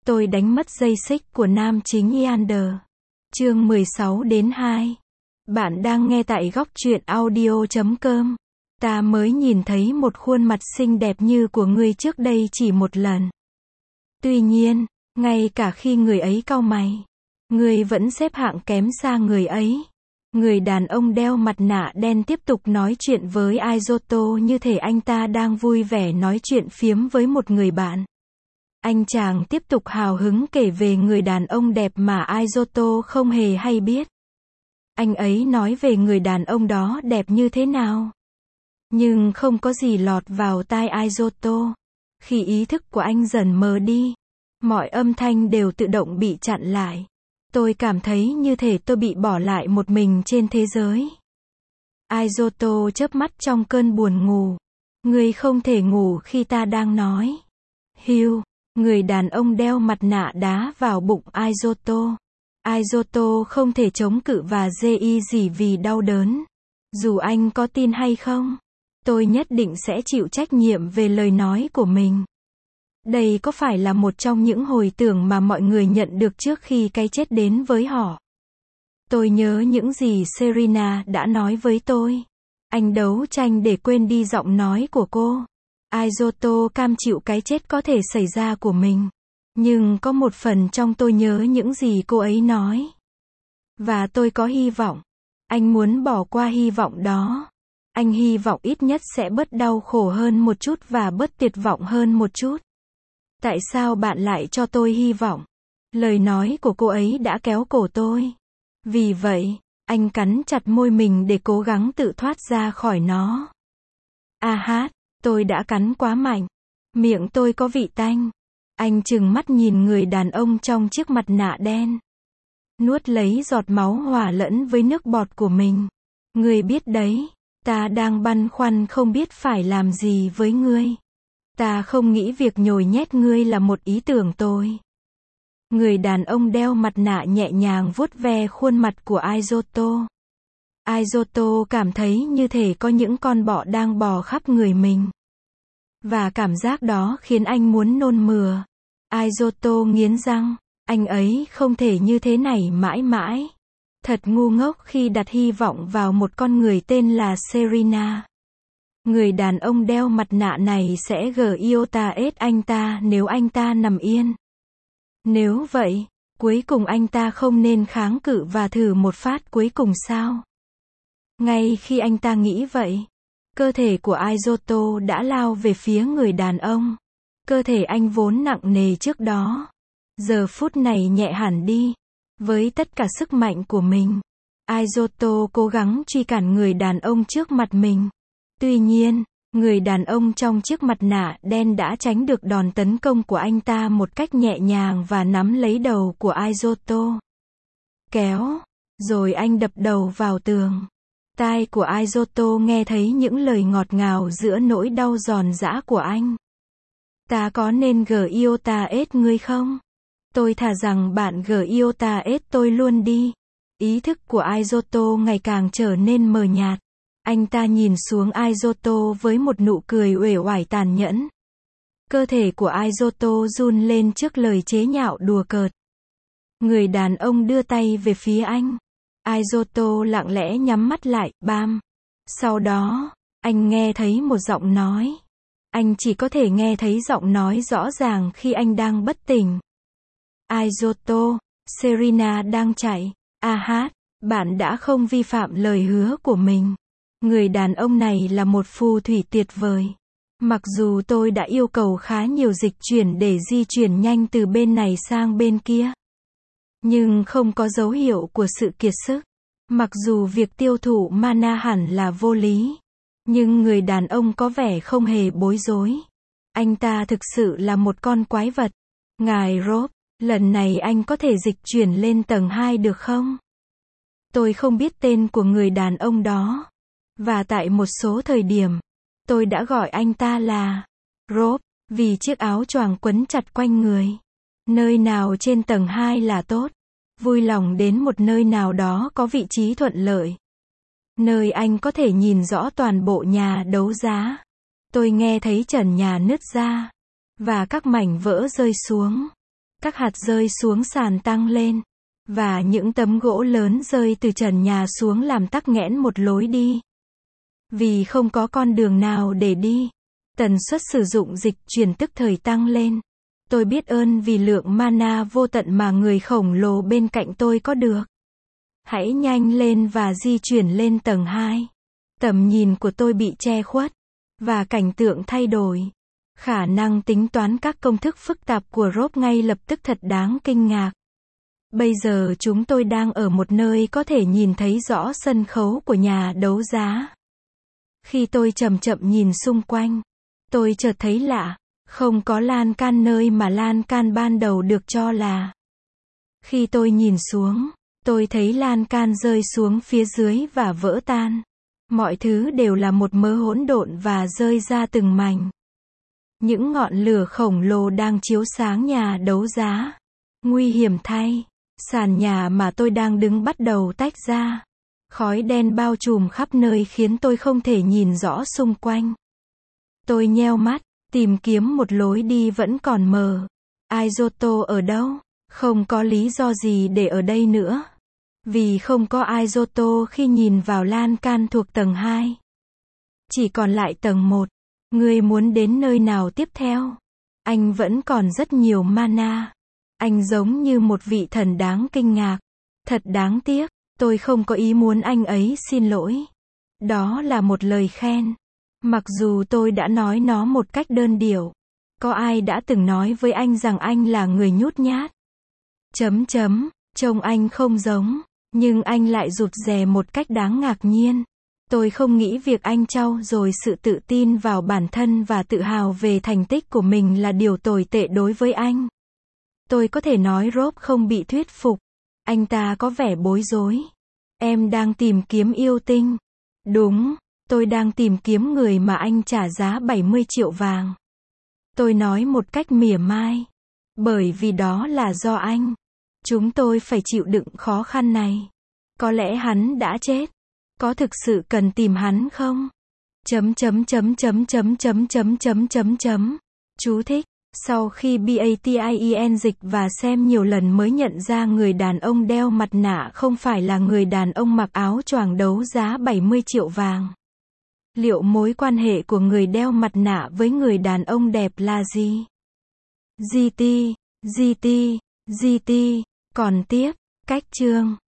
Tôi đánh mất dây xích của nam chính Yander. Chương 16 đến 2. Bạn đang nghe tại góc truyện audio.com. Ta mới nhìn thấy một khuôn mặt xinh đẹp như của ngươi trước đây chỉ một lần. Tuy nhiên, ngay cả khi người ấy cau mày, ngươi vẫn xếp hạng kém xa người ấy. Người đàn ông đeo mặt nạ đen tiếp tục nói chuyện với Isoto như thể anh ta đang vui vẻ nói chuyện phiếm với một người bạn. Anh chàng tiếp tục hào hứng kể về người đàn ông đẹp mà Isoto không hề hay biết. Anh ấy nói về người đàn ông đó đẹp như thế nào. Nhưng không có gì lọt vào tai Isoto. Khi ý thức của anh dần mờ đi, mọi âm thanh đều tự động bị chặn lại. Tôi cảm thấy như thể tôi bị bỏ lại một mình trên thế giới. Isoto chớp mắt trong cơn buồn ngủ. Ngươi không thể ngủ khi ta đang nói. Hugh, người đàn ông đeo mặt nạ đá vào bụng Isoto. Isoto không thể chống cự và dây gì vì đau đớn. Dù anh có tin hay không, tôi nhất định sẽ chịu trách nhiệm về lời nói của mình. Đây có phải là một trong những hồi tưởng mà mọi người nhận được trước khi cái chết đến với họ? Tôi nhớ những gì Serena đã nói với tôi. Anh đấu tranh để quên đi giọng nói của cô. Isoto cam chịu cái chết có thể xảy ra của mình. Nhưng có một phần trong tôi nhớ những gì cô ấy nói. Và tôi có hy vọng. Anh muốn bỏ qua hy vọng đó. Anh hy vọng ít nhất sẽ bớt đau khổ hơn một chút và bớt tuyệt vọng hơn một chút. Tại sao bạn lại cho tôi hy vọng? Lời nói của cô ấy đã kéo cổ tôi. Vì vậy, anh cắn chặt môi mình để cố gắng tự thoát ra khỏi nó. Tôi đã cắn quá mạnh. Miệng tôi có vị tanh. Anh trừng mắt nhìn người đàn ông trong chiếc mặt nạ đen. Nuốt lấy giọt máu hòa lẫn với nước bọt của mình. Ngươi biết đấy, ta đang băn khoăn không biết phải làm gì với ngươi. Ta không nghĩ việc nhồi nhét ngươi là một ý tưởng tồi. Người đàn ông đeo mặt nạ nhẹ nhàng vuốt ve khuôn mặt của Isoto. Isoto cảm thấy như thể có những con bọ đang bò khắp người mình. Và cảm giác đó khiến anh muốn nôn mửa. Isoto nghiến răng. Anh ấy không thể như thế này mãi mãi. Thật ngu ngốc khi đặt hy vọng vào một con người tên là Serena. Người đàn ông đeo mặt nạ này sẽ GIOTA-S anh ta nếu anh ta nằm yên. Nếu vậy, cuối cùng anh ta không nên kháng cự và thử một phát cuối cùng sao? Ngay khi anh ta nghĩ vậy, cơ thể của Isoto đã lao về phía người đàn ông. Cơ thể anh vốn nặng nề trước đó. Giờ phút này nhẹ hẳn đi. Với tất cả sức mạnh của mình, Isoto cố gắng truy cản người đàn ông trước mặt mình. Tuy nhiên, người đàn ông trong chiếc mặt nạ đen đã tránh được đòn tấn công của anh ta một cách nhẹ nhàng và nắm lấy đầu của Isoto. Kéo. Rồi anh đập đầu vào tường. Tai của Isoto nghe thấy những lời ngọt ngào giữa nỗi đau giòn giã của anh. Ta có nên GIOTA-S ngươi không? Tôi thà rằng bạn GIOTA-S tôi luôn đi. Ý thức của Isoto ngày càng trở nên mờ nhạt. Anh ta nhìn xuống Isoto với một nụ cười uể oải tàn nhẫn. Cơ thể của Isoto run lên trước lời chế nhạo đùa cợt. Người đàn ông đưa tay về phía anh. Isoto lặng lẽ nhắm mắt lại, bam. Sau đó, anh nghe thấy một giọng nói. Anh chỉ có thể nghe thấy giọng nói rõ ràng khi anh đang bất tỉnh. Isoto, Serena đang chạy. Bạn đã không vi phạm lời hứa của mình. Người đàn ông này là một phù thủy tuyệt vời. Mặc dù tôi đã yêu cầu khá nhiều dịch chuyển để di chuyển nhanh từ bên này sang bên kia. Nhưng không có dấu hiệu của sự kiệt sức. Mặc dù việc tiêu thụ mana hẳn là vô lý. Nhưng người đàn ông có vẻ không hề bối rối. Anh ta thực sự là một con quái vật. Ngài Rob, lần này anh có thể dịch chuyển lên tầng 2 được không? Tôi không biết tên của người đàn ông đó. Và tại một số thời điểm, tôi đã gọi anh ta là Rob, vì chiếc áo choàng quấn chặt quanh người. Nơi nào trên tầng 2 là tốt. Vui lòng đến một nơi nào đó có vị trí thuận lợi. Nơi anh có thể nhìn rõ toàn bộ nhà đấu giá. Tôi nghe thấy trần nhà nứt ra. Và các mảnh vỡ rơi xuống. Các hạt rơi xuống sàn tăng lên. Và những tấm gỗ lớn rơi từ trần nhà xuống làm tắc nghẽn một lối đi. Vì không có con đường nào để đi. Tần suất sử dụng dịch chuyển tức thời tăng lên. Tôi biết ơn vì lượng mana vô tận mà người khổng lồ bên cạnh tôi có được. Hãy nhanh lên và di chuyển lên tầng 2. Tầm nhìn của tôi bị che khuất. Và cảnh tượng thay đổi. Khả năng tính toán các công thức phức tạp của Rob ngay lập tức thật đáng kinh ngạc. Bây giờ chúng tôi đang ở một nơi có thể nhìn thấy rõ sân khấu của nhà đấu giá. Khi tôi chậm chậm nhìn xung quanh, tôi chợt thấy lạ, không có lan can nơi mà lan can ban đầu được cho là. Khi tôi nhìn xuống, tôi thấy lan can rơi xuống phía dưới và vỡ tan. Mọi thứ đều là một mớ hỗn độn và rơi ra từng mảnh. Những ngọn lửa khổng lồ đang chiếu sáng nhà đấu giá. Nguy hiểm thay, sàn nhà mà tôi đang đứng bắt đầu tách ra. Khói đen bao trùm khắp nơi khiến tôi không thể nhìn rõ xung quanh. Tôi nheo mắt, tìm kiếm một lối đi vẫn còn mờ. Isoto ở đâu? Không có lý do gì để ở đây nữa. Vì không có Isoto khi nhìn vào lan can thuộc tầng 2. Chỉ còn lại tầng 1. Ngươi muốn đến nơi nào tiếp theo? Anh vẫn còn rất nhiều mana. Anh giống như một vị thần đáng kinh ngạc. Thật đáng tiếc, tôi không có ý muốn anh ấy xin lỗi. Đó là một lời khen. Mặc dù tôi đã nói nó một cách đơn điệu. Có ai đã từng nói với anh rằng anh là người nhút nhát? Trông anh không giống, nhưng anh lại rụt rè một cách đáng ngạc nhiên. Tôi không nghĩ việc anh trau dồi sự tự tin vào bản thân và tự hào về thành tích của mình là điều tồi tệ đối với anh. Tôi có thể nói Rob không bị thuyết phục. Anh ta có vẻ bối rối. Em đang tìm kiếm yêu tinh. Đúng, tôi đang tìm kiếm người mà anh trả giá 70 triệu vàng. Tôi nói một cách mỉa mai. Bởi vì đó là do anh. Chúng tôi phải chịu đựng khó khăn này. Có lẽ hắn đã chết. Có thực sự cần tìm hắn không? Chú thích. Sau khi BATIEN dịch và xem nhiều lần mới nhận ra người đàn ông đeo mặt nạ không phải là người đàn ông mặc áo choàng đấu giá 70 triệu vàng. Liệu mối quan hệ của người đeo mặt nạ với người đàn ông đẹp là gì? GT. Còn tiếp, cách chương.